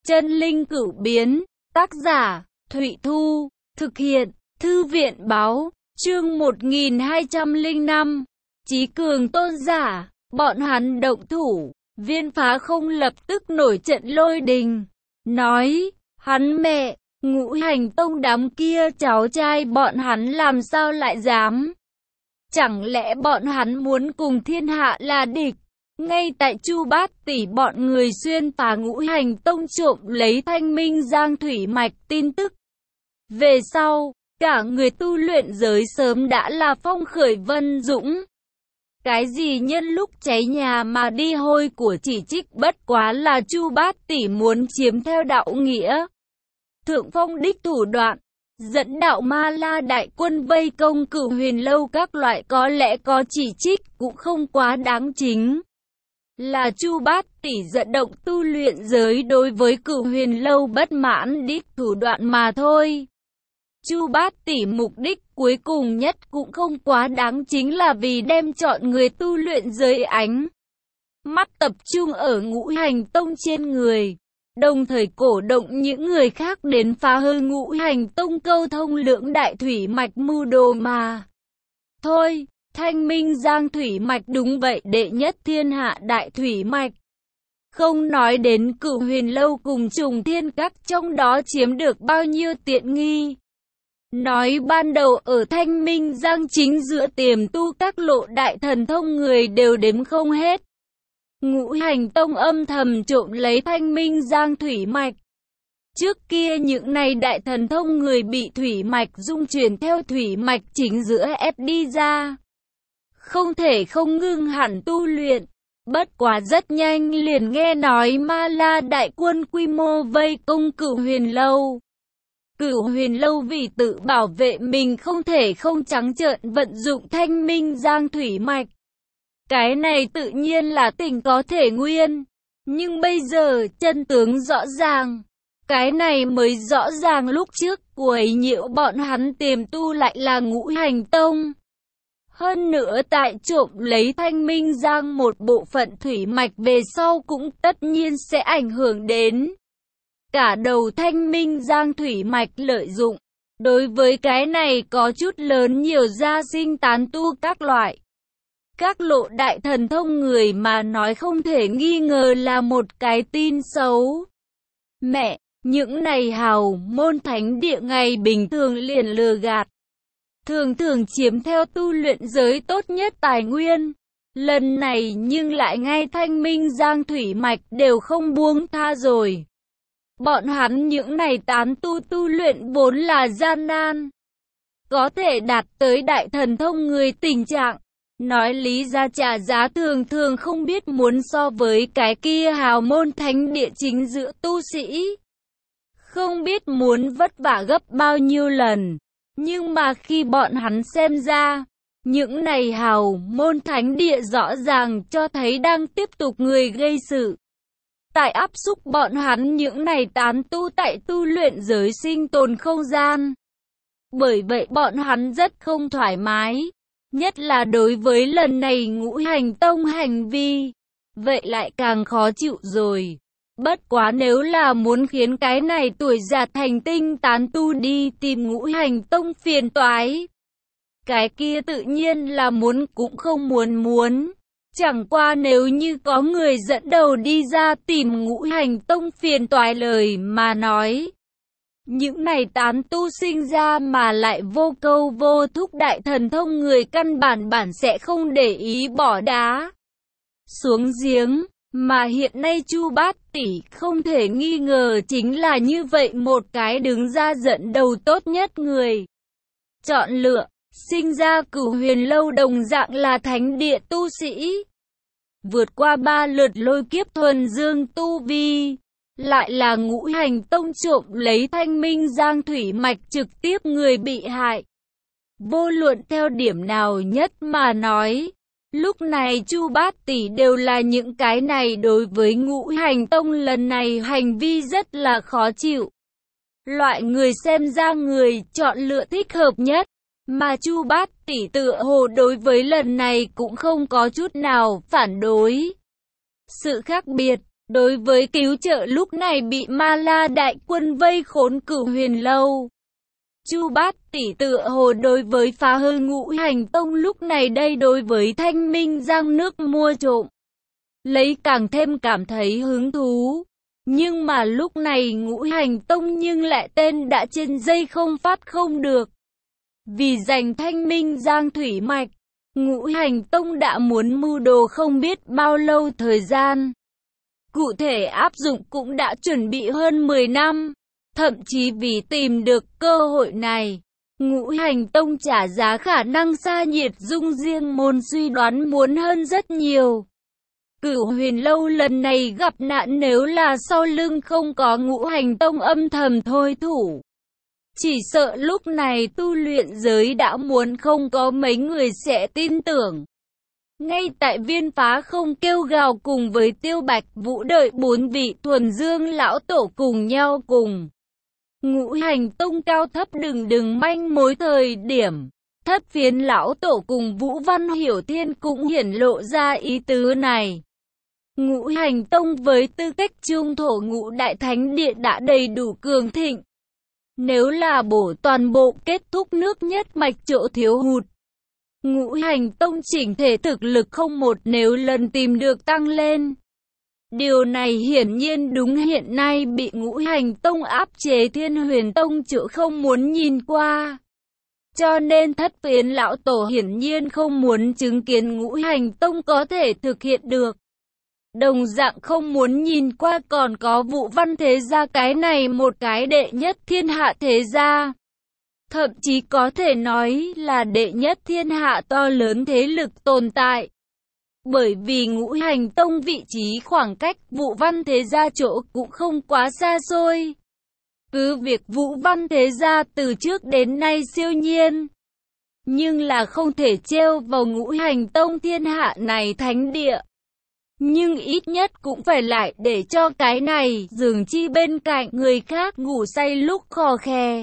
Chân linh cửu biến, tác giả, Thụy Thu, thực hiện, Thư viện Báo, chương 1205, Chí Cường tôn giả, bọn hắn động thủ, Viên Phá Không lập tức nổi trận lôi đình, nói, hắn mẹ, Ngũ Hành Tông đám kia cháu trai bọn hắn làm sao lại dám? Chẳng lẽ bọn hắn muốn cùng thiên hạ là địch? Ngay tại Chu Bát Tỷ bọn người xuyên phá Ngũ Hành Tông trộm lấy Thanh Minh Giang thủy mạch tin tức. Về sau, cả người tu luyện giới sớm đã là phong khởi vân dũng. Cái gì nhân lúc cháy nhà mà đi hôi của chỉ trích bất quá là Chu Bát Tỷ muốn chiếm theo đạo nghĩa. Thượng phong đích thủ đoạn, dẫn đạo Ma La đại quân vây công Cửu Huyền Lâu các loại có lẽ có chỉ trích cũng không quá đáng chính. Là Chu Bát Tỷ dẫn động tu luyện giới đối với Cửu Huyền Lâu bất mãn đích thủ đoạn mà thôi. Chu Bát Tỷ mục đích cuối cùng nhất cũng không quá đáng chính là vì đem chọn người tu luyện giới ánh mắt tập trung ở Ngũ Hành Tông trên người, đồng thời cổ động những người khác đến phá hư Ngũ Hành Tông câu thông lưỡng đại thủy mạch mưu đồ mà. Thôi, Thanh Minh Giang thủy mạch đúng vậy đệ nhất thiên hạ đại thủy mạch. Không nói đến Cửu Huyền Lâu cùng Trùng Thiên Các trong đó chiếm được bao nhiêu tiện nghi. Nói ban đầu ở Thanh Minh Giang chính giữa tiềm tu các lộ đại thần thông người đều đếm không hết. Ngũ Hành Tông âm thầm trộm lấy Thanh Minh Giang thủy mạch. Trước kia những này đại thần thông người bị thủy mạch dung chuyển theo thủy mạch chính giữa ép đi ra. Không thể không ngưng hẳn tu luyện. Bất quá rất nhanh liền nghe nói Ma La đại quân quy mô vây công Cửu Huyền Lâu. Cửu Huyền Lâu vì tự bảo vệ mình không thể không trắng trợn vận dụng Thanh Minh Giang thủy mạch. Cái này tự nhiên là tình có thể nguyên. Nhưng bây giờ chân tướng rõ ràng. Cái này mới rõ ràng lúc trước quấy nhiễu bọn hắn tiềm tu lại là Ngũ Hành Tông. Hơn nữa tại trộm lấy Thanh Minh Giang một bộ phận thủy mạch về sau cũng tất nhiên sẽ ảnh hưởng đến cả đầu Thanh Minh Giang thủy mạch lợi dụng. Đối với cái này có chút lớn nhiều gia sinh tán tu các loại. Các lộ đại thần thông người mà nói không thể nghi ngờ là một cái tin xấu. Mẹ, những này hào môn thánh địa ngày bình thường liền lừa gạt. Thường thường chiếm theo tu luyện giới tốt nhất tài nguyên. Lần này nhưng lại ngay Thanh Minh Giang thủy mạch đều không buông tha rồi. Bọn hắn những này tán tu luyện vốn là gian nan. Có thể đạt tới đại thần thông người tình trạng. Nói lý ra trả giá thường thường không biết muốn so với cái kia hào môn thánh địa chính giữa tu sĩ. Không biết muốn vất vả gấp bao nhiêu lần. Nhưng mà khi bọn hắn xem ra, những này hào môn thánh địa rõ ràng cho thấy đang tiếp tục người gây sự. Tại áp xúc bọn hắn những này tán tu tại tu luyện giới sinh tồn không gian. Bởi vậy bọn hắn rất không thoải mái. Nhất là đối với lần này Ngũ Hành Tông hành vi. Vậy lại càng khó chịu rồi. Bất quá nếu là muốn khiến cái này tuổi già thành tinh tán tu đi tìm Ngũ Hành Tông phiền toái. Cái kia tự nhiên là muốn cũng không muốn. Chẳng qua nếu như có người dẫn đầu đi ra tìm Ngũ Hành Tông phiền toái lời mà nói. Những này tán tu sinh ra mà lại vô câu vô thúc đại thần thông người căn bản sẽ không để ý bỏ đá xuống giếng. Mà hiện nay Chu Bát Tỷ không thể nghi ngờ chính là như vậy một cái đứng ra dẫn đầu tốt nhất người. Chọn lựa, sinh ra Cửu Huyền Lâu đồng dạng là thánh địa tu sĩ. Vượt qua 3 lượt lôi kiếp thuần dương tu vi. Lại là Ngũ Hành Tông trộm lấy Thanh Minh Giang thủy mạch trực tiếp người bị hại. Vô luận theo điểm nào nhất mà nói. Lúc này Chu Bát Tỷ đều là những cái này đối với Ngũ Hành Tông lần này hành vi rất là khó chịu. Loại người xem ra người chọn lựa thích hợp nhất. Mà Chu Bát Tỷ tựa hồ đối với lần này cũng không có chút nào phản đối. Sự khác biệt Đối với cứu trợ lúc này bị Ma La đại quân vây khốn Cửu Huyền Lâu, Chu Bát Tỷ tựa hồ đối với phá hư Ngũ Hành Tông lúc này đây đối với Thanh Minh Giang nước mua trộm, lấy càng thêm cảm thấy hứng thú. Nhưng mà lúc này Ngũ Hành Tông nhưng lại tên đã trên dây không phát không được. Vì giành Thanh Minh Giang thủy mạch, Ngũ Hành Tông đã muốn mưu đồ không biết bao lâu thời gian. Cụ thể áp dụng cũng đã chuẩn bị hơn 10 năm. Thậm chí vì tìm được cơ hội này, Ngũ Hành Tông trả giá khả năng xa nhiệt dung riêng môn suy đoán muốn hơn rất nhiều. Cửu Huyền Lâu lần này gặp nạn nếu là sau lưng không có Ngũ Hành Tông âm thầm thôi thủ, chỉ sợ lúc này tu luyện giới đã muốn không có mấy người sẽ tin tưởng. Ngay tại Viên Phá không kêu gào cùng với Tiêu Bạch Vũ đợi 4 vị Thuần Dương lão tổ cùng nhau cùng Ngũ Hành Tông cao thấp đừng manh mối thời điểm, Thất Phiến lão tổ cùng Vũ Văn Hiểu Thiên cũng hiển lộ ra ý tứ này. Ngũ Hành Tông với tư cách trung thổ Ngũ Đại Thánh Địa đã đầy đủ cường thịnh. Nếu là bổ toàn bộ kết thúc nước nhất mạch chỗ thiếu hụt, Ngũ Hành Tông chỉnh thể thực lực không một nếu lần tìm được tăng lên. Điều này hiển nhiên đúng hiện nay bị Ngũ Hành Tông áp chế Thiên Huyền Tông chỗ không muốn nhìn qua. Cho nên Thất Phiến lão tổ hiển nhiên không muốn chứng kiến Ngũ Hành Tông có thể thực hiện được. Đồng dạng không muốn nhìn qua còn có Vũ Văn thế gia cái này một cái đệ nhất thiên hạ thế gia. Thậm chí có thể nói là đệ nhất thiên hạ to lớn thế lực tồn tại. Bởi vì Ngũ Hành Tông vị trí khoảng cách Vũ Văn thế gia chỗ cũng không quá xa xôi. Cứ việc Vũ Văn thế gia từ trước đến nay siêu nhiên, nhưng là không thể treo vào Ngũ Hành Tông thiên hạ này thánh địa. Nhưng ít nhất cũng phải lại để cho cái này giường chi bên cạnh người khác ngủ say lúc khò khè.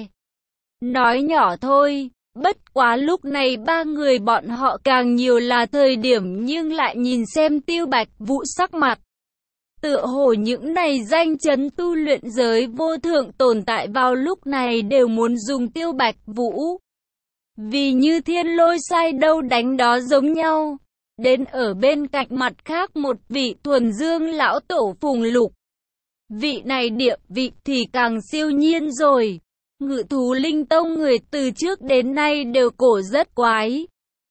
Nói nhỏ thôi, bất quá lúc này ba người bọn họ càng nhiều là thời điểm nhưng lại nhìn xem Tiêu Bạch Vũ sắc mặt. Tựa hồ những này danh chấn tu luyện giới vô thượng tồn tại vào lúc này đều muốn dùng Tiêu Bạch Vũ. Vì như thiên lôi sai đâu đánh đó giống nhau. Đến ở bên cạnh mặt khác một vị Thuần Dương lão tổ Phùng Lục. Vị này địa vị thì càng siêu nhiên rồi. Ngự thú linh tông người từ trước đến nay đều cổ rất quái.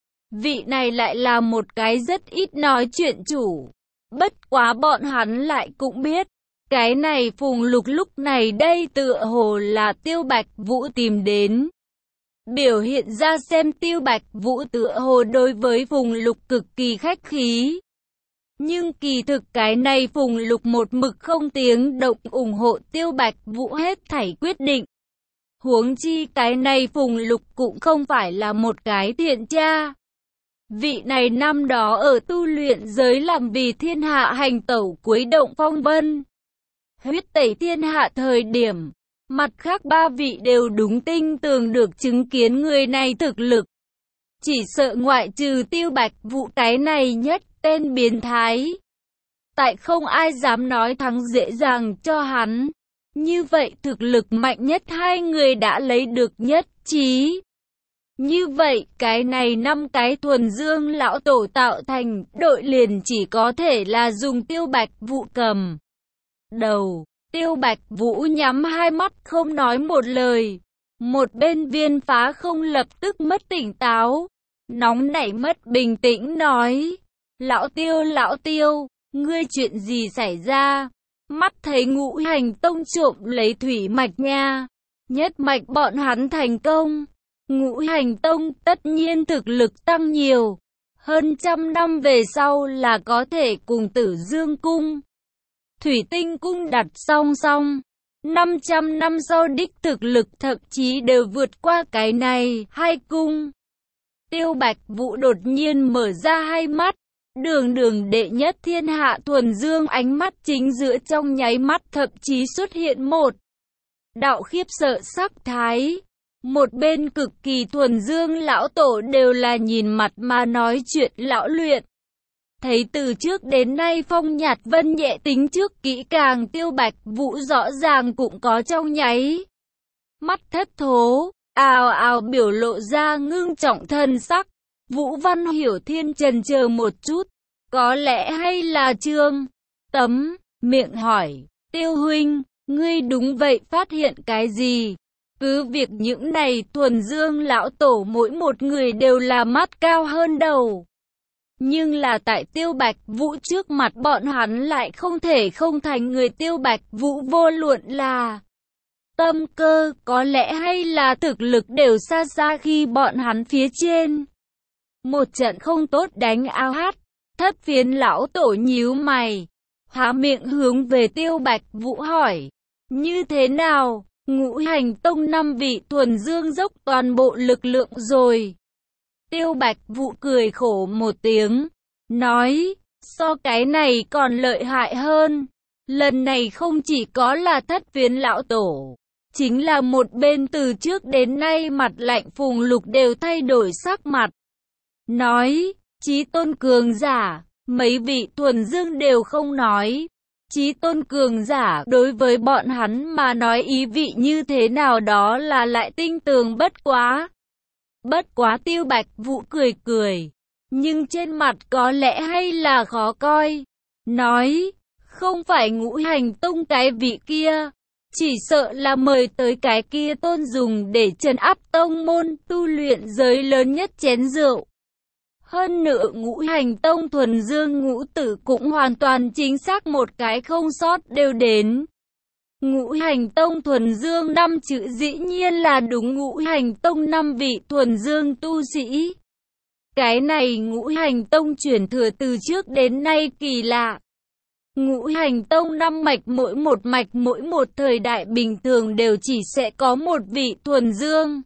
Vị này lại là một cái rất ít nói chuyện chủ. Bất quá bọn hắn lại cũng biết. Cái này Phùng Lục lúc này đây tựa hồ là Tiêu Bạch Vũ tìm đến. Biểu hiện ra xem Tiêu Bạch Vũ tựa hồ đối với Phùng Lục cực kỳ khách khí. Nhưng kỳ thực cái này Phùng Lục một mực không tiếng động ủng hộ Tiêu Bạch Vũ hết thảy quyết định. Huống chi cái này Phùng Lục cũng không phải là một cái thiện cha. Vị này năm đó ở tu luyện giới làm vì thiên hạ hành tẩu cuối động phong vân. Huyết tẩy thiên hạ thời điểm. Mặt khác ba vị đều đúng tinh tường được chứng kiến người này thực lực. Chỉ sợ ngoại trừ Tiêu Bạch Vũ cái này nhất tên biến thái. Tại không ai dám nói thắng dễ dàng cho hắn. Như vậy thực lực mạnh nhất hai người đã lấy được nhất trí. Như vậy cái này 5 cái Thuần Dương lão tổ tạo thành đội liền chỉ có thể là dùng Tiêu Bạch Vũ cầm đầu. Tiêu Bạch Vũ nhắm hai mắt không nói một lời. Một bên Viên Phá không lập tức mất tỉnh táo. Nóng nảy mất bình tĩnh nói. Lão Tiêu, ngươi chuyện gì xảy ra? Mắt thấy Ngũ Hành Tông trộm lấy thủy mạch nha. Nhất mạch bọn hắn thành công. Ngũ Hành Tông tất nhiên thực lực tăng nhiều. Hơn 100 năm về sau là có thể cùng Tử Dương Cung, Thủy Tinh Cung đặt song song. 500 năm sau đích thực lực thậm chí đều vượt qua cái này, hai cung. Tiêu Bạch Vũ đột nhiên mở ra hai mắt. Đường đệ nhất thiên hạ Thuần Dương ánh mắt chính giữa trong nháy mắt thậm chí xuất hiện một đạo khiếp sợ sắc thái. Một bên cực kỳ Thuần Dương lão tổ đều là nhìn mặt mà nói chuyện lão luyện. Thấy từ trước đến nay Phong Nhạt Vân nhẹ tính trước kỹ càng, Tiêu Bạch Vũ rõ ràng cũng có trong nháy mắt thất thố, ào ào biểu lộ ra ngưng trọng thân sắc. Vũ Văn Hiểu Thiên chần chờ một chút, có lẽ hay là Trương Tấm miệng hỏi, Tiêu huynh, ngươi đúng vậy phát hiện cái gì? Cứ việc những này Thuần Dương lão tổ mỗi một người đều là mắt cao hơn đầu. Nhưng là tại Tiêu Bạch Vũ trước mặt bọn hắn lại không thể không thành người. Tiêu Bạch Vũ vô luận là tâm cơ, có lẽ hay là thực lực đều xa xa khi bọn hắn phía trên. Một trận không tốt đánh ao hát, Thất Phiến lão tổ nhíu mày, há miệng hướng về Tiêu Bạch Vũ hỏi, như thế nào, Ngũ Hành Tông 5 vị Thuần Dương dốc toàn bộ lực lượng rồi. Tiêu Bạch Vũ cười khổ một tiếng, nói, so cái này còn lợi hại hơn. Lần này không chỉ có là Thất Phiến lão tổ, chính là một bên từ trước đến nay mặt lạnh Phùng Lục đều thay đổi sắc mặt. Nói, Chí Tôn cường giả, mấy vị Thuần Dương đều không nói. Chí Tôn cường giả đối với bọn hắn mà nói ý vị như thế nào đó là lại tinh tường bất quá. Bất quá Tiêu Bạch Vũ cười cười, nhưng trên mặt có lẽ hay là khó coi. Nói, không phải Ngũ Hành Tông cái vị kia, chỉ sợ là mời tới cái kia tôn dùng để trấn áp tông môn tu luyện giới lớn nhất chén rượu. Hơn nữa Ngũ Hành Tông Thuần Dương ngũ tử cũng hoàn toàn chính xác một cái không sót đều đến. Ngũ Hành Tông Thuần Dương 5 chữ dĩ nhiên là đúng Ngũ Hành Tông 5 vị Thuần Dương tu sĩ. Cái này Ngũ Hành Tông chuyển thừa từ trước đến nay kỳ lạ. Ngũ Hành Tông 5 mạch mỗi một thời đại bình thường đều chỉ sẽ có một vị Thuần Dương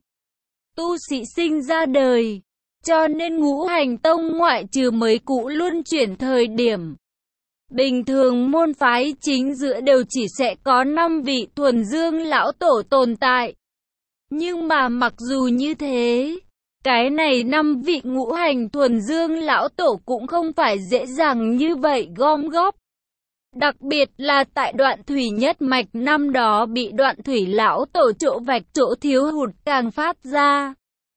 tu sĩ sinh ra đời. Cho nên Ngũ Hành Tông ngoại trừ mấy cũ luân chuyển thời điểm bình thường môn phái chính giữa đều chỉ sẽ có 5 vị Thuần Dương lão tổ tồn tại. Nhưng mà mặc dù như thế, cái này 5 vị Ngũ Hành Thuần Dương lão tổ cũng không phải dễ dàng như vậy gom góp. Đặc biệt là tại Đoạn Thủy nhất mạch năm đó bị Đoạn Thủy lão tổ chỗ vạch chỗ thiếu hụt càng phát ra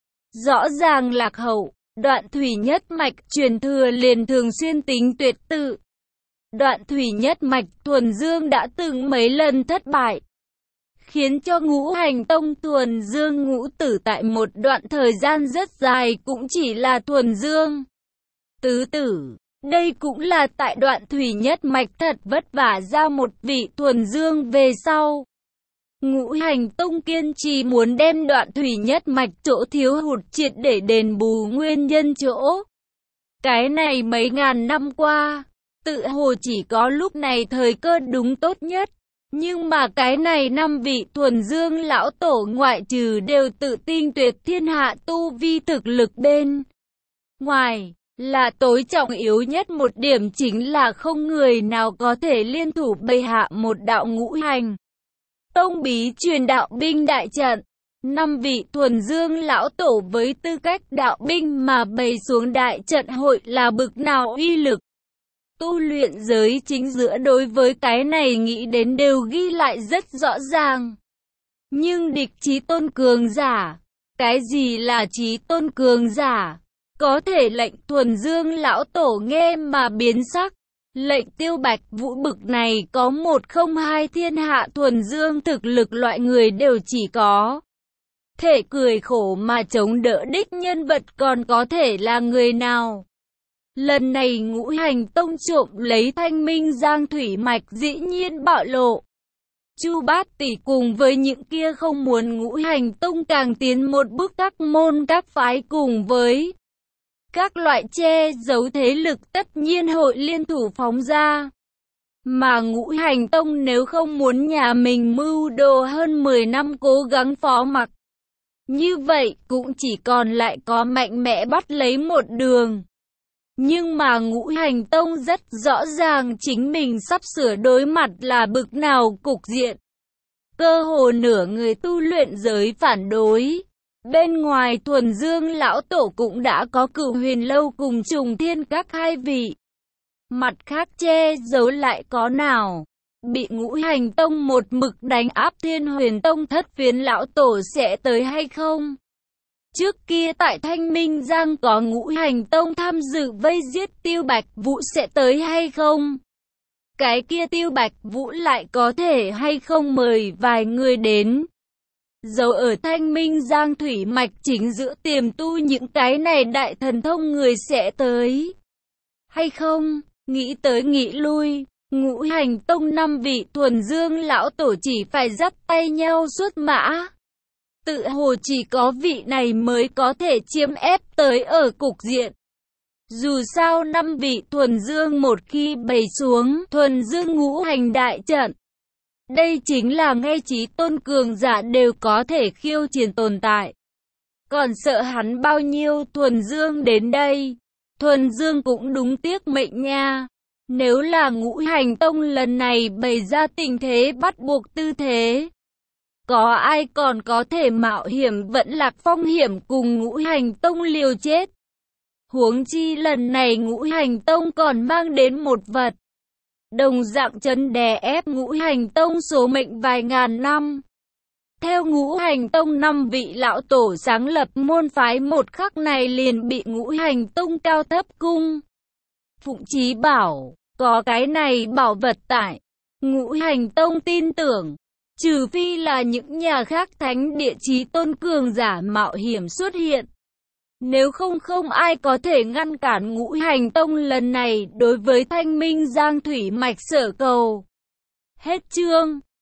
rõ ràng lạc hậu. Đoạn Thủy nhất mạch truyền thừa liền thường xuyên tính tuyệt tự. Đoạn Thủy nhất mạch Thuần Dương đã từng mấy lần thất bại, khiến cho Ngũ Hành Tông Thuần Dương ngũ tử tại một đoạn thời gian rất dài cũng chỉ là Thuần Dương tứ tử. Đây cũng là tại Đoạn Thủy nhất mạch thật vất vả ra một vị Thuần Dương về sau. Ngũ Hành Tông kiên trì muốn đem Đoạn Thủy nhất mạch chỗ thiếu hụt triệt để đền bù nguyên nhân chỗ. Cái này mấy ngàn năm qua, tự hồ chỉ có lúc này thời cơ đúng tốt nhất. Nhưng mà cái này 5 vị Thuần Dương lão tổ ngoại trừ đều tự tin tuyệt thiên hạ tu vi thực lực bên ngoài, là tối trọng yếu nhất một điểm chính là không người nào có thể liên thủ bày hạ một đạo Ngũ Hành Tông bí truyền đạo binh đại trận. 5 vị Thuần Dương lão tổ với tư cách đạo binh mà bày xuống đại trận hội là bực nào uy lực. Tu luyện giới chính giữa đối với cái này nghĩ đến đều ghi lại rất rõ ràng. Nhưng địch Chí Tôn cường giả, cái gì là Chí Tôn cường giả? Có thể lệnh Thuần Dương lão tổ nghe mà biến sắc. Lệnh Tiêu Bạch Vũ bực này có 102 thiên hạ Thuần Dương thực lực loại người đều chỉ có thể cười khổ mà chống đỡ đích nhân vật còn có thể là người nào. Lần này Ngũ Hành Tông trộm lấy Thanh Minh Giang Thủy Mạch dĩ nhiên bạo lộ. Chu Bát Tỷ cùng với những kia không muốn Ngũ Hành Tông càng tiến một bước các môn các phái cùng với các loại che giấu thế lực tất nhiên hội liên thủ phóng ra. Mà Ngũ Hành Tông nếu không muốn nhà mình mưu đồ hơn 10 năm cố gắng phó mặc, như vậy cũng chỉ còn lại có mạnh mẽ bắt lấy một đường. Nhưng mà Ngũ Hành Tông rất rõ ràng chính mình sắp sửa đối mặt là bực nào cục diện. Cơ hồ nửa người tu luyện giới phản đối. Bên ngoài Thuần Dương lão tổ cũng đã có Cửu Huyền Lâu cùng Trùng Thiên các hai vị Mặt khác che giấu lại có nào. Bị Ngũ Hành Tông một mực đánh áp Thiên Huyền Tông thất phiến lão tổ sẽ tới hay không? Trước kia tại Thanh Minh Giang có Ngũ Hành Tông tham dự vây giết Tiêu Bạch Vũ sẽ tới hay không? Cái kia Tiêu Bạch Vũ lại có thể hay không mời vài người đến? Dấu ở Thanh Minh Giang thủy mạch chính giữa tiềm tu những cái này đại thần thông người sẽ tới hay không? Nghĩ tới nghĩ lui, Ngũ Hành Tông 5 vị thuần dương lão tổ chỉ phải dắt tay nhau xuất mã. Tự hồ chỉ có vị này mới có thể chiếm ép tới ở cục diện. Dù sao 5 vị thuần dương một khi bày xuống thuần dương ngũ hành đại trận, đây chính là ngay chí tôn cường giả đều có thể khiêu chiến tồn tại. Còn sợ hắn bao nhiêu thuần dương đến đây, thuần dương cũng đúng tiếc mệnh nha. Nếu là Ngũ Hành Tông lần này bày ra tình thế bắt buộc tư thế, có ai còn có thể mạo hiểm vẫn lạc phong hiểm cùng Ngũ Hành Tông liều chết? Huống chi lần này Ngũ Hành Tông còn mang đến một vật đồng dạng chấn đè ép Ngũ Hành Tông số mệnh vài ngàn năm. Theo Ngũ Hành Tông 5 vị lão tổ sáng lập môn phái một khắc này liền bị Ngũ Hành Tông cao thấp cung phụng chí bảo, có cái này bảo vật tại, Ngũ Hành Tông tin tưởng, trừ phi là những nhà khác thánh địa chí tôn cường giả mạo hiểm xuất hiện. Nếu không ai có thể ngăn cản Ngũ Hành Tông lần này đối với Thanh Minh Giang thủy mạch sở cầu. Hết chương.